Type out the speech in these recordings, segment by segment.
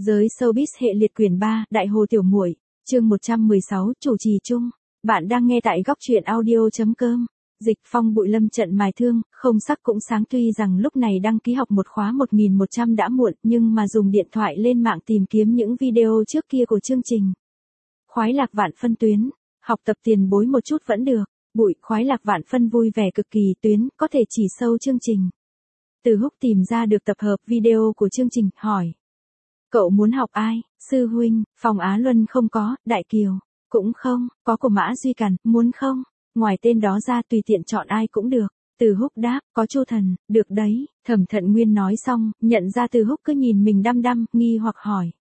Giới showbiz hệ liệt quyển 3, Đại Hồ Tiểu Muội, chương 116, chủ trì chung. Bạn đang nghe tại góc truyện audio.com. Dịch Phong Bụi Lâm trận mài thương, không sắc cũng sáng, tuy rằng lúc này đăng ký học một khóa 1100 đã muộn, nhưng mà dùng điện thoại lên mạng tìm kiếm những video trước kia của chương trình. Khoái lạc vạn phân tuyến, học tập tiền bối một chút vẫn được. Bụi, khoái lạc vạn phân vui vẻ cực kỳ, tuyến, có thể chỉ sâu chương trình. Từ Húc tìm ra được tập hợp video của chương trình, hỏi. Cậu muốn học ai? Sư huynh, Phong Á Luân không có, Đại Kiều, cũng không, có của Mã Duy Càn, muốn không? Ngoài tên đó ra tùy tiện chọn ai cũng được. Từ Húc đáp, có Chu Thần, được đấy. Thẩm Thận Nguyên nói xong, nhận ra Từ Húc cứ nhìn mình đăm đăm, nghi hoặc hỏi.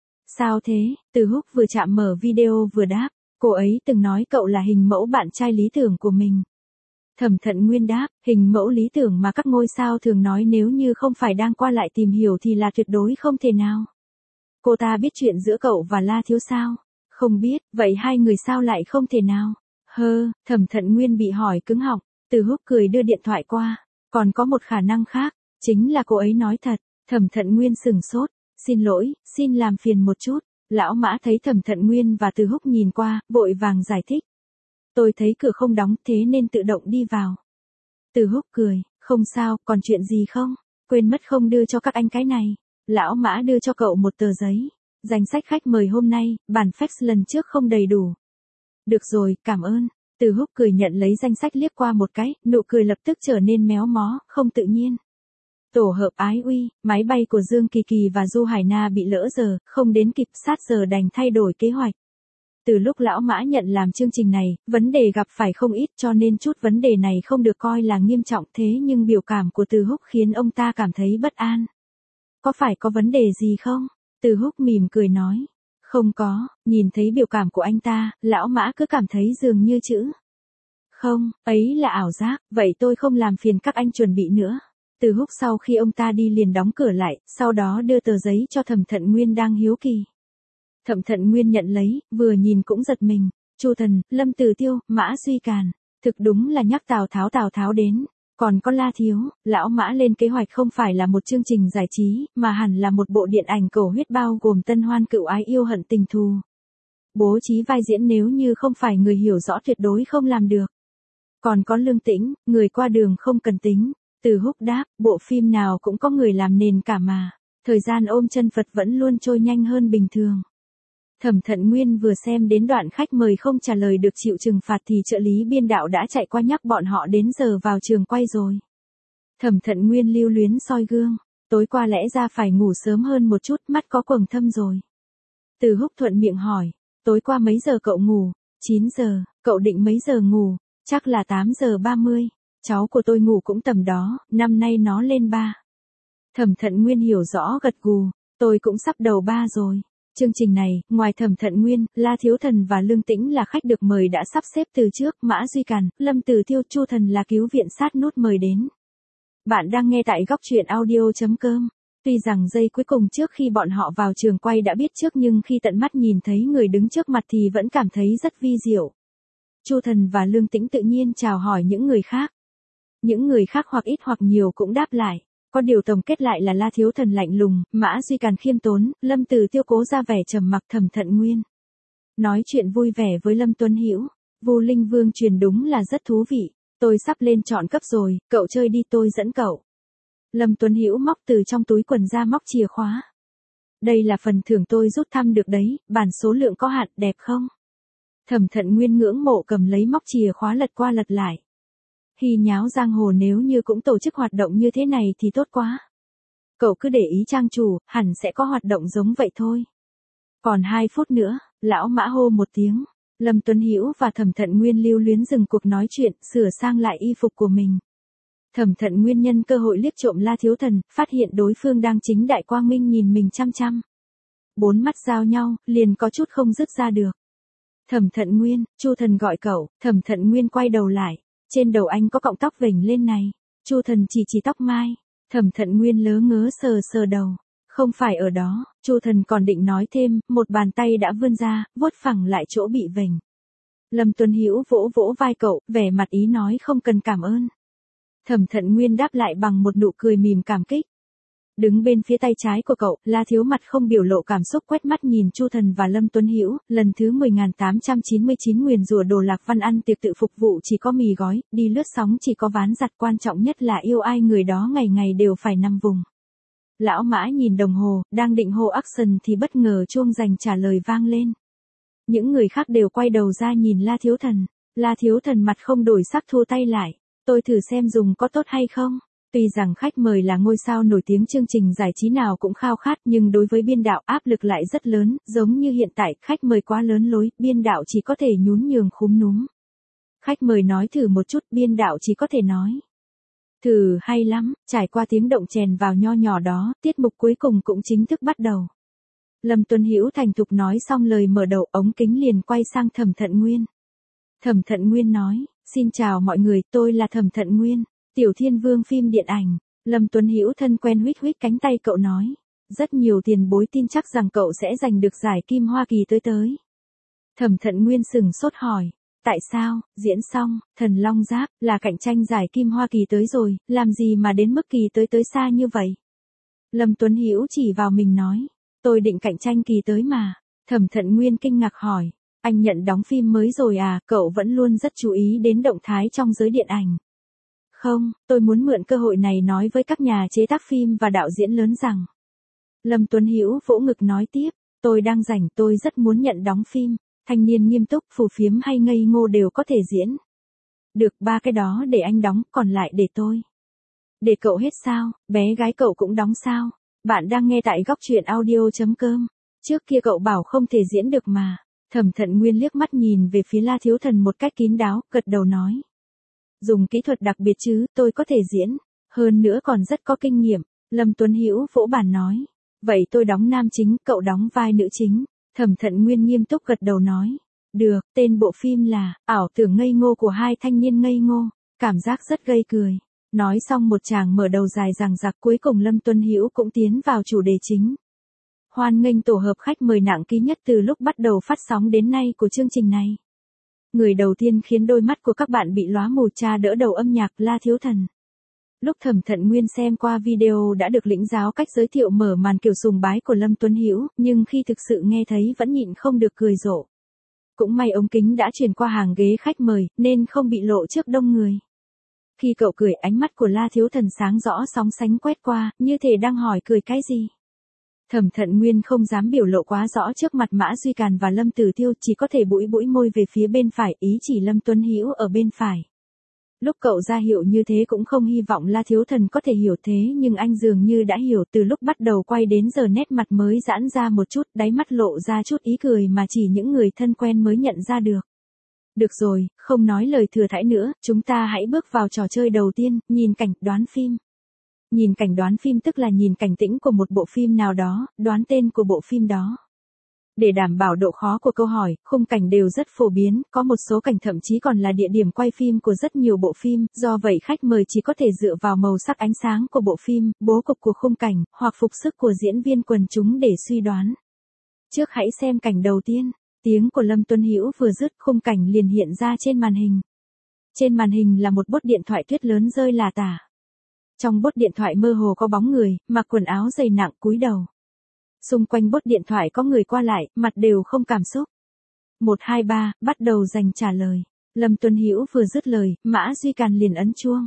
Sao thế? Từ Húc vừa chạm mở video vừa đáp, cô ấy từng nói cậu là hình mẫu bạn trai lý tưởng của mình. Thẩm Thận Nguyên đáp, hình mẫu lý tưởng mà các ngôi sao thường nói nếu như không phải đang qua lại tìm hiểu thì là tuyệt đối không thể nào. Cô ta biết chuyện giữa cậu và La Thiếu sao? Không biết, vậy hai người sao lại không thể nào? Thẩm Thận Nguyên bị hỏi cứng họng. Từ Húc cười đưa điện thoại qua. Còn có một khả năng khác, chính là cô ấy nói thật. Thẩm Thận Nguyên sửng sốt. Xin lỗi, xin làm phiền một chút. Lão Mã thấy Thẩm Thận Nguyên và Từ Húc nhìn qua, vội vàng giải thích. Tôi thấy cửa không đóng thế nên tự động đi vào. Từ Húc cười, không sao, còn chuyện gì không? Quên mất không đưa cho các anh cái này. Lão Mã đưa cho cậu một tờ giấy. Danh sách khách mời hôm nay, bản fax lần trước không đầy đủ. Được rồi, cảm ơn. Từ Húc cười nhận lấy danh sách liếc qua một cái, nụ cười lập tức trở nên méo mó, không tự nhiên. Tổ hợp Ái Uy, máy bay của Dương Kỳ Kỳ và Du Hải Na bị lỡ giờ, không đến kịp, sát giờ đành thay đổi kế hoạch. Từ lúc Lão Mã nhận làm chương trình này, vấn đề gặp phải không ít cho nên chút vấn đề này không được coi là nghiêm trọng, thế nhưng biểu cảm của Từ Húc khiến ông ta cảm thấy bất an. Có phải có vấn đề gì không? Từ Húc mỉm cười nói. Không có, nhìn thấy biểu cảm của anh ta, Lão Mã cứ cảm thấy dường như chữ. Không, ấy là ảo giác, vậy tôi không làm phiền các anh chuẩn bị nữa. Từ Húc sau khi ông ta đi liền đóng cửa lại, sau đó đưa tờ giấy cho Thẩm Thận Nguyên đang hiếu kỳ. Thẩm Thận Nguyên nhận lấy, vừa nhìn cũng giật mình. Chu Thần, Lâm Từ Tiêu, Mã Duy Càn. Thực đúng là nhắc Tào Tháo đến. Còn có La Thiếu, Lão Mã lên kế hoạch không phải là một chương trình giải trí, mà hẳn là một bộ điện ảnh cầu huyết bao gồm tân hoan cựu ái yêu hận tình thù. Bố trí vai diễn nếu như không phải người hiểu rõ tuyệt đối không làm được. Còn có Lương Tĩnh, người qua đường không cần tính. Từ Húc đáp, bộ phim nào cũng có người làm nền cả mà. Thời gian ôm chân Phật vẫn luôn trôi nhanh hơn bình thường. Thẩm Thận Nguyên vừa xem đến đoạn khách mời không trả lời được chịu trừng phạt thì trợ lý biên đạo đã chạy qua nhắc bọn họ đến giờ vào trường quay rồi. Thẩm Thận Nguyên lưu luyến soi gương, tối qua lẽ ra phải ngủ sớm hơn một chút, mắt có quầng thâm rồi. Từ Húc thuận miệng hỏi, tối qua mấy giờ cậu ngủ? 9 giờ, cậu định mấy giờ ngủ? Chắc là 8 giờ 30, cháu của tôi ngủ cũng tầm đó, năm nay nó lên 3. Thẩm Thận Nguyên hiểu rõ gật gù, tôi cũng sắp đầu 3 rồi. Chương trình này, ngoài Thẩm Thận Nguyên, La Thiếu Thần và Lương Tĩnh là khách được mời đã sắp xếp từ trước, Mã Duy Càn, Lâm Từ Tiêu, Chu Thần là cứu viện sát nút mời đến. Bạn đang nghe tại góc truyện audio.com. Tuy rằng giây cuối cùng trước khi bọn họ vào trường quay đã biết trước nhưng khi tận mắt nhìn thấy người đứng trước mặt thì vẫn cảm thấy rất vi diệu. Chu Thần và Lương Tĩnh tự nhiên chào hỏi những người khác. Những người khác hoặc ít hoặc nhiều cũng đáp lại. Có điều tổng kết lại là La Thiếu Thần lạnh lùng, Mã Duy Càn khiêm tốn, Lâm Từ Tiêu cố ra vẻ trầm mặc. Thẩm Thận Nguyên nói chuyện vui vẻ với Lâm Tuấn Hữu. Vu Linh Vương truyền đúng là rất thú vị. Tôi sắp lên chọn cấp rồi, cậu chơi đi tôi dẫn cậu. Lâm Tuấn Hữu móc từ trong túi quần ra móc chìa khóa. Đây là phần thưởng tôi rút thăm được đấy, bản số lượng có hạn, đẹp không? Thẩm Thận Nguyên ngưỡng mộ cầm lấy móc chìa khóa lật qua lật lại. Hy nháo giang hồ nếu như cũng tổ chức hoạt động như thế này thì tốt quá. Cậu cứ để ý trang chủ, hẳn sẽ có hoạt động giống vậy thôi. Còn 2 phút nữa, Lão Mã hô một tiếng. Lâm Tuấn Hữu và Thẩm Thận Nguyên lưu luyến dừng cuộc nói chuyện, sửa sang lại y phục của mình. Thẩm Thận Nguyên nhân cơ hội liếc trộm La Thiếu Thần, phát hiện đối phương đang chính đại quang minh nhìn mình chăm chăm. 4 mắt giao nhau, liền có chút không dứt ra được. Thẩm Thận Nguyên, Chu Thần gọi cậu. Thẩm Thận Nguyên quay đầu lại. Trên đầu anh có cọng tóc vểnh lên này. Chu Thần chỉ tóc mai. Thẩm Thận Nguyên lớ ngớ sờ đầu. Không phải ở đó. Chu Thần còn định nói thêm, một bàn tay đã vươn ra, vuốt phẳng lại chỗ bị vểnh. Lâm Tuấn Hữu vỗ vỗ vai cậu, vẻ mặt ý nói không cần cảm ơn. Thẩm Thận Nguyên đáp lại bằng một nụ cười mỉm cảm kích. Đứng bên phía tay trái của cậu, La Thiếu mặt không biểu lộ cảm xúc quét mắt nhìn Chu Thần và Lâm Tuấn Hữu, lần thứ 10.899 nguyền rủa Đồ Lạc Văn ăn tiệc tự phục vụ chỉ có mì gói, đi lướt sóng chỉ có ván giặt, quan trọng nhất là yêu ai người đó ngày ngày đều phải nằm vùng. Lão Mã nhìn đồng hồ, đang định hô action thì bất ngờ chuông dành trả lời vang lên. Những người khác đều quay đầu ra nhìn La Thiếu Thần. La Thiếu Thần mặt không đổi sắc thu tay lại. Tôi thử xem dùng có tốt hay không. Tuy rằng khách mời là ngôi sao nổi tiếng, chương trình giải trí nào cũng khao khát, nhưng đối với biên đạo áp lực lại rất lớn, giống như hiện tại, khách mời quá lớn lối, biên đạo chỉ có thể nhún nhường khúm núm. Khách mời nói thử một chút, biên đạo chỉ có thể nói. Thử hay lắm, trải qua tiếng động chèn vào nho nhỏ đó, tiết mục cuối cùng cũng chính thức bắt đầu. Lâm Tuấn Hữu thành thục nói xong lời mở đầu, ống kính liền quay sang Thẩm Thận Nguyên. Thẩm Thận Nguyên nói, xin chào mọi người, tôi là Thẩm Thận Nguyên, Tiểu Thiên Vương phim điện ảnh. Lâm Tuấn Hữu thân quen huých huých cánh tay cậu nói, rất nhiều tiền bối tin chắc rằng cậu sẽ giành được giải Kim Hoa Kỳ tới. Thẩm Thận Nguyên sừng sốt hỏi, tại sao, diễn xong, Thần Long Giáp, là cạnh tranh giải Kim Hoa Kỳ tới rồi, làm gì mà đến mức Kỳ tới xa như vậy? Lâm Tuấn Hữu chỉ vào mình nói, tôi định cạnh tranh Kỳ tới mà. Thẩm Thận Nguyên kinh ngạc hỏi, anh nhận đóng phim mới rồi à, cậu vẫn luôn rất chú ý đến động thái trong giới điện ảnh. Không, tôi muốn mượn cơ hội này nói với các nhà chế tác phim và đạo diễn lớn rằng. Lâm Tuấn Hữu vỗ ngực nói tiếp, tôi đang rảnh, tôi rất muốn nhận đóng phim. Thanh niên nghiêm túc, phù phiếm hay ngây ngô đều có thể diễn. Được, 3 cái đó để anh đóng, còn lại để tôi. Để cậu hết sao, bé gái cậu cũng đóng sao? Bạn đang nghe tại góc truyện audio.com. Trước kia cậu bảo không thể diễn được mà. Thẩm Thận Nguyên liếc mắt nhìn về phía La Thiếu Thần một cách kín đáo, gật đầu nói. Dùng kỹ thuật đặc biệt chứ, tôi có thể diễn. Hơn nữa còn rất có kinh nghiệm. Lâm Tuấn Hữu vỗ bàn nói. Vậy tôi đóng nam chính, cậu đóng vai nữ chính. Thẩm Thận Nguyên nghiêm túc gật đầu nói. Được, tên bộ phim là Ảo tưởng ngây ngô của hai thanh niên ngây ngô. Cảm giác rất gây cười. Nói xong một tràng mở đầu dài dằng dặc, cuối cùng Lâm Tuấn Hữu cũng tiến vào chủ đề chính. Hoan nghênh tổ hợp khách mời nặng ký nhất từ lúc bắt đầu phát sóng đến nay của chương trình này. Người đầu tiên khiến đôi mắt của các bạn bị lóa mù, cha đỡ đầu âm nhạc La Thiếu Thần. Lúc Thẩm Thận Nguyên xem qua video đã được lĩnh giáo cách giới thiệu mở màn kiểu sùng bái của Lâm Tuấn Hữu, nhưng khi thực sự nghe thấy vẫn nhịn không được cười rộ. Cũng may ống kính đã truyền qua hàng ghế khách mời, nên không bị lộ trước đông người. Khi cậu cười, ánh mắt của La Thiếu Thần sáng rõ sóng sánh quét qua, như thể đang hỏi cười cái gì. Thẩm Thận Nguyên không dám biểu lộ quá rõ trước mặt Mã Duy Càn và Lâm Tử Tiêu, chỉ có thể bũi bũi môi về phía bên phải, ý chỉ Lâm Tuấn Hữu ở bên phải. Lúc cậu ra hiệu như thế cũng không hy vọng La Thiếu Thần có thể hiểu thế, nhưng anh dường như đã hiểu. Từ lúc bắt đầu quay đến giờ nét mặt mới giãn ra một chút, đáy mắt lộ ra chút ý cười mà chỉ những người thân quen mới nhận ra được. Được rồi, không nói lời thừa thãi nữa, chúng ta hãy bước vào trò chơi đầu tiên, nhìn cảnh, đoán phim. Nhìn cảnh đoán phim tức là nhìn cảnh tĩnh của một bộ phim nào đó, đoán tên của bộ phim đó. Để đảm bảo độ khó của câu hỏi, khung cảnh đều rất phổ biến, có một số cảnh thậm chí còn là địa điểm quay phim của rất nhiều bộ phim, do vậy khách mời chỉ có thể dựa vào màu sắc ánh sáng của bộ phim, bố cục của khung cảnh, hoặc phục sức của diễn viên quần chúng để suy đoán. Trước hãy xem cảnh đầu tiên. Tiếng của Lâm Tuấn Hữu vừa dứt, khung cảnh liền hiện ra trên màn hình. Trên màn hình là một bốt điện thoại tuyết lớn rơi lả tả. Trong bốt điện thoại mơ hồ có bóng người, mặc quần áo dày nặng, cúi đầu. Xung quanh bốt điện thoại có người qua lại, mặt đều không cảm xúc. 1, 2, 3, bắt đầu dành trả lời. Lâm Tuấn Hữu vừa dứt lời, Mã Duy Càn liền ấn chuông.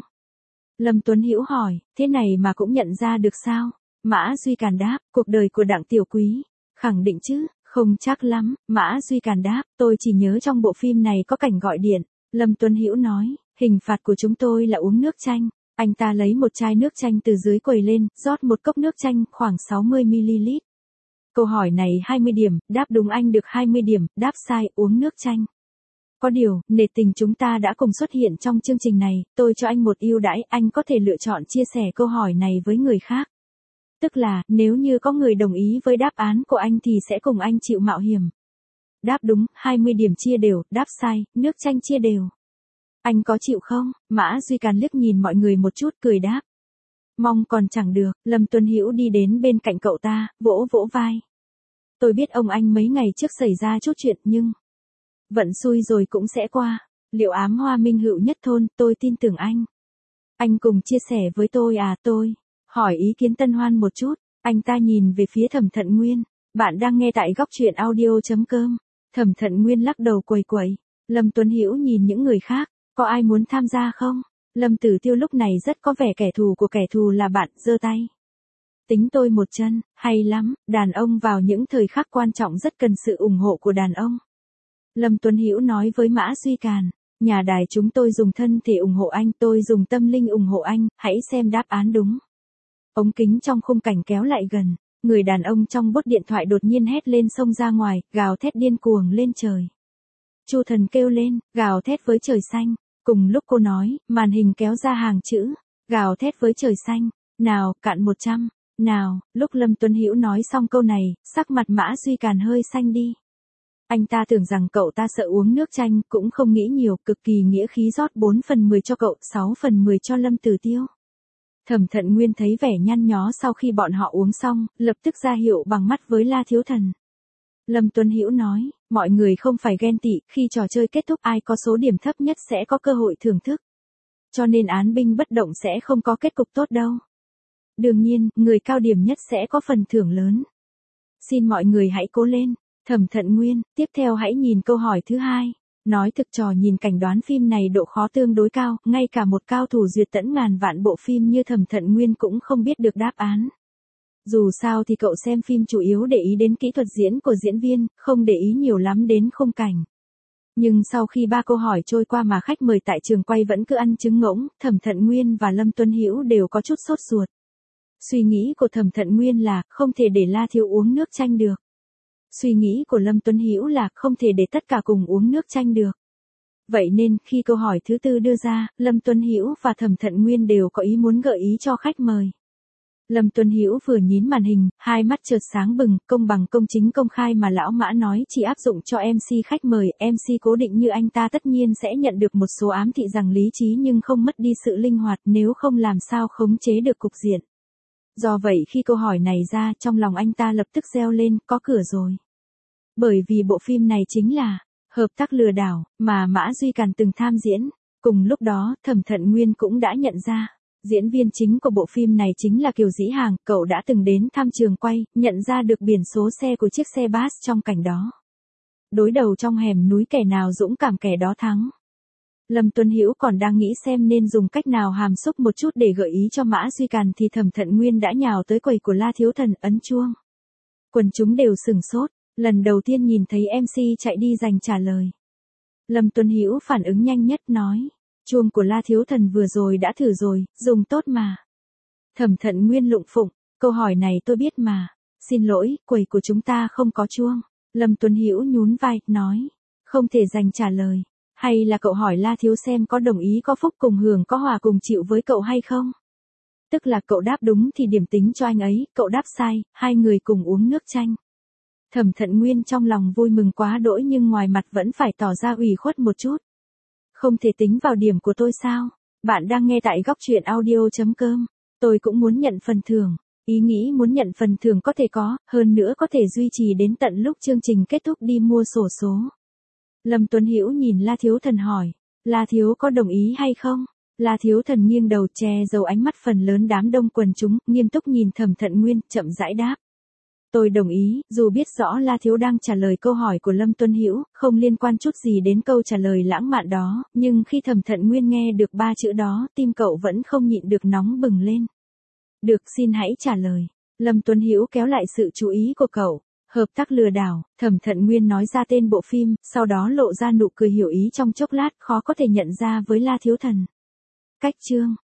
Lâm Tuấn Hữu hỏi, thế này mà cũng nhận ra được sao? Mã Duy Càn đáp, cuộc đời của Đặng Tiểu Quý. Khẳng định chứ? Không chắc lắm. Mã Duy Càn đáp, tôi chỉ nhớ trong bộ phim này có cảnh gọi điện. Lâm Tuấn Hữu nói, hình phạt của chúng tôi là uống nước chanh. Anh ta lấy một chai nước chanh từ dưới quầy lên, rót một cốc nước chanh khoảng 60ml. Câu hỏi này 20 điểm, đáp đúng anh được 20 điểm, đáp sai uống nước chanh. Có điều, nể tình chúng ta đã cùng xuất hiện trong chương trình này, tôi cho anh một ưu đãi, anh có thể lựa chọn chia sẻ câu hỏi này với người khác. Tức là, nếu như có người đồng ý với đáp án của anh thì sẽ cùng anh chịu mạo hiểm. Đáp đúng, 20 điểm chia đều, đáp sai, nước chanh chia đều. Anh có chịu không? Mã Duy Càn liếc nhìn mọi người một chút cười đáp. Mong còn chẳng được, Lâm Tuấn Hữu đi đến bên cạnh cậu ta, vỗ vỗ vai. Tôi biết ông anh mấy ngày trước xảy ra chút chuyện nhưng... Vận xui rồi cũng sẽ qua. Liệu ám hoa minh hữu nhất thôn, tôi tin tưởng anh. Anh cùng chia sẻ với tôi à, tôi. hỏi ý kiến Tân Hoan một chút, anh ta nhìn về phía Thẩm Thận Nguyên. Bạn đang nghe tại góc truyện audio.com. Thẩm Thận Nguyên lắc đầu quẩy quẩy. Lâm Tuấn Hữu nhìn những người khác, có ai muốn tham gia không? Lâm Tử Tiêu lúc này rất có vẻ kẻ thù của kẻ thù là bạn, giơ tay. Tính tôi một chân, hay lắm, đàn ông vào những thời khắc quan trọng rất cần sự ủng hộ của đàn ông. Lâm Tuấn Hữu nói với Mã Duy Càn, nhà đài chúng tôi dùng thân thể ủng hộ anh, tôi dùng tâm linh ủng hộ anh, hãy xem đáp án đúng. Ống kính trong khung cảnh kéo lại gần, người đàn ông trong bốt điện thoại đột nhiên hét lên xông ra ngoài, gào thét điên cuồng lên trời. Chu Thần kêu lên, gào thét với trời xanh. Cùng lúc cô nói, màn hình kéo ra hàng chữ, gào thét với trời xanh, nào, cạn 100, nào, lúc Lâm Tuấn Hữu nói xong câu này, sắc mặt Mã Duy Càn hơi xanh đi. Anh ta tưởng rằng cậu ta sợ uống nước chanh, cũng không nghĩ nhiều, cực kỳ nghĩa khí rót 4/10 cho cậu, 6/10 cho Lâm Tử Tiêu. Thẩm Thận Nguyên thấy vẻ nhăn nhó sau khi bọn họ uống xong, lập tức ra hiệu bằng mắt với La Thiếu Thần. Lâm Tuấn Hữu nói, mọi người không phải ghen tị, khi trò chơi kết thúc ai có số điểm thấp nhất sẽ có cơ hội thưởng thức. Cho nên án binh bất động sẽ không có kết cục tốt đâu. Đương nhiên, người cao điểm nhất sẽ có phần thưởng lớn. Xin mọi người hãy cố lên. Thẩm Thận Nguyên, tiếp theo hãy nhìn câu hỏi thứ hai. Nói thực trò nhìn cảnh đoán phim này độ khó tương đối cao, ngay cả một cao thủ duyệt tẫn ngàn vạn bộ phim như Thẩm Thận Nguyên cũng không biết được đáp án. Dù sao thì cậu xem phim chủ yếu để ý đến kỹ thuật diễn của diễn viên, không để ý nhiều lắm đến khung cảnh. Nhưng sau khi 3 câu hỏi trôi qua mà khách mời tại trường quay vẫn cứ ăn trứng ngỗng, Thẩm Thận Nguyên và Lâm Tuấn Hữu đều có chút sốt ruột. Suy nghĩ của Thẩm Thận Nguyên là không thể để La Thiếu uống nước chanh được. Suy nghĩ của Lâm Tuấn Hữu là không thể để tất cả cùng uống nước chanh được. Vậy nên khi câu hỏi thứ tư đưa ra, Lâm Tuấn Hữu và Thẩm Thận Nguyên đều có ý muốn gợi ý cho khách mời. Lâm Tuấn Hữu vừa nhín màn hình, hai mắt chợt sáng bừng, công bằng công chính công khai mà lão Mã nói chỉ áp dụng cho MC khách mời, MC cố định như anh ta tất nhiên sẽ nhận được một số ám thị rằng lý trí nhưng không mất đi sự linh hoạt, nếu không làm sao khống chế được cục diện. Do vậy khi câu hỏi này ra, trong lòng anh ta lập tức reo lên, có cửa rồi. Bởi vì bộ phim này chính là hợp tác lừa đảo mà Mã Duy Càn từng tham diễn. Cùng lúc đó, Thẩm Thận Nguyên cũng đã nhận ra. Diễn viên chính của bộ phim này chính là Kiều Dĩ Hàng, cậu đã từng đến thăm trường quay, nhận ra được biển số xe của chiếc xe bus trong cảnh đó. Đối đầu trong hẻm núi kẻ nào dũng cảm kẻ đó thắng. Lâm Tuấn Hữu còn đang nghĩ xem nên dùng cách nào hàm xúc một chút để gợi ý cho Mã Duy Càn thì Thẩm Thận Nguyên đã nhào tới quầy của La Thiếu Thần ấn chuông. Quần chúng đều sửng sốt, lần đầu tiên nhìn thấy MC chạy đi giành trả lời. Lâm Tuấn Hữu phản ứng nhanh nhất nói. Chuông của La Thiếu Thần vừa rồi đã thử rồi, dùng tốt mà. Thẩm Thận Nguyên lụng phụng, câu hỏi này tôi biết mà. Xin lỗi, quầy của chúng ta không có chuông. Lâm Tuấn Hữu nhún vai, nói. Không thể dành trả lời. Hay là cậu hỏi La Thiếu xem có đồng ý có phúc cùng hưởng có hòa cùng chịu với cậu hay không? Tức là cậu đáp đúng thì điểm tính cho anh ấy, cậu đáp sai, hai người cùng uống nước chanh. Thẩm Thận Nguyên trong lòng vui mừng quá đỗi nhưng ngoài mặt vẫn phải tỏ ra ủy khuất một chút. Không thể tính vào điểm của tôi sao? Bạn đang nghe tại góc truyện audio.com. Tôi cũng muốn nhận phần thưởng. Ý nghĩ muốn nhận phần thưởng có thể có, hơn nữa có thể duy trì đến tận lúc chương trình kết thúc đi mua xổ số. Lâm Tuấn Hữu nhìn La Thiếu Thần hỏi. La Thiếu có đồng ý hay không? La Thiếu Thần nghiêng đầu che giấu ánh mắt phần lớn đám đông quần chúng, nghiêm túc nhìn Thẩm Thận Nguyên, chậm rãi đáp. Tôi đồng ý, dù biết rõ La Thiếu đang trả lời câu hỏi của Lâm Tuấn Hữu, không liên quan chút gì đến câu trả lời lãng mạn đó, nhưng khi Thẩm Thận Nguyên nghe được 3 chữ đó, tim cậu vẫn không nhịn được nóng bừng lên. Được, xin hãy trả lời. Lâm Tuấn Hữu kéo lại sự chú ý của cậu. Hợp tác lừa đảo, Thẩm Thận Nguyên nói ra tên bộ phim, sau đó lộ ra nụ cười hiểu ý trong chốc lát, khó có thể nhận ra với La Thiếu Thần. Cách chương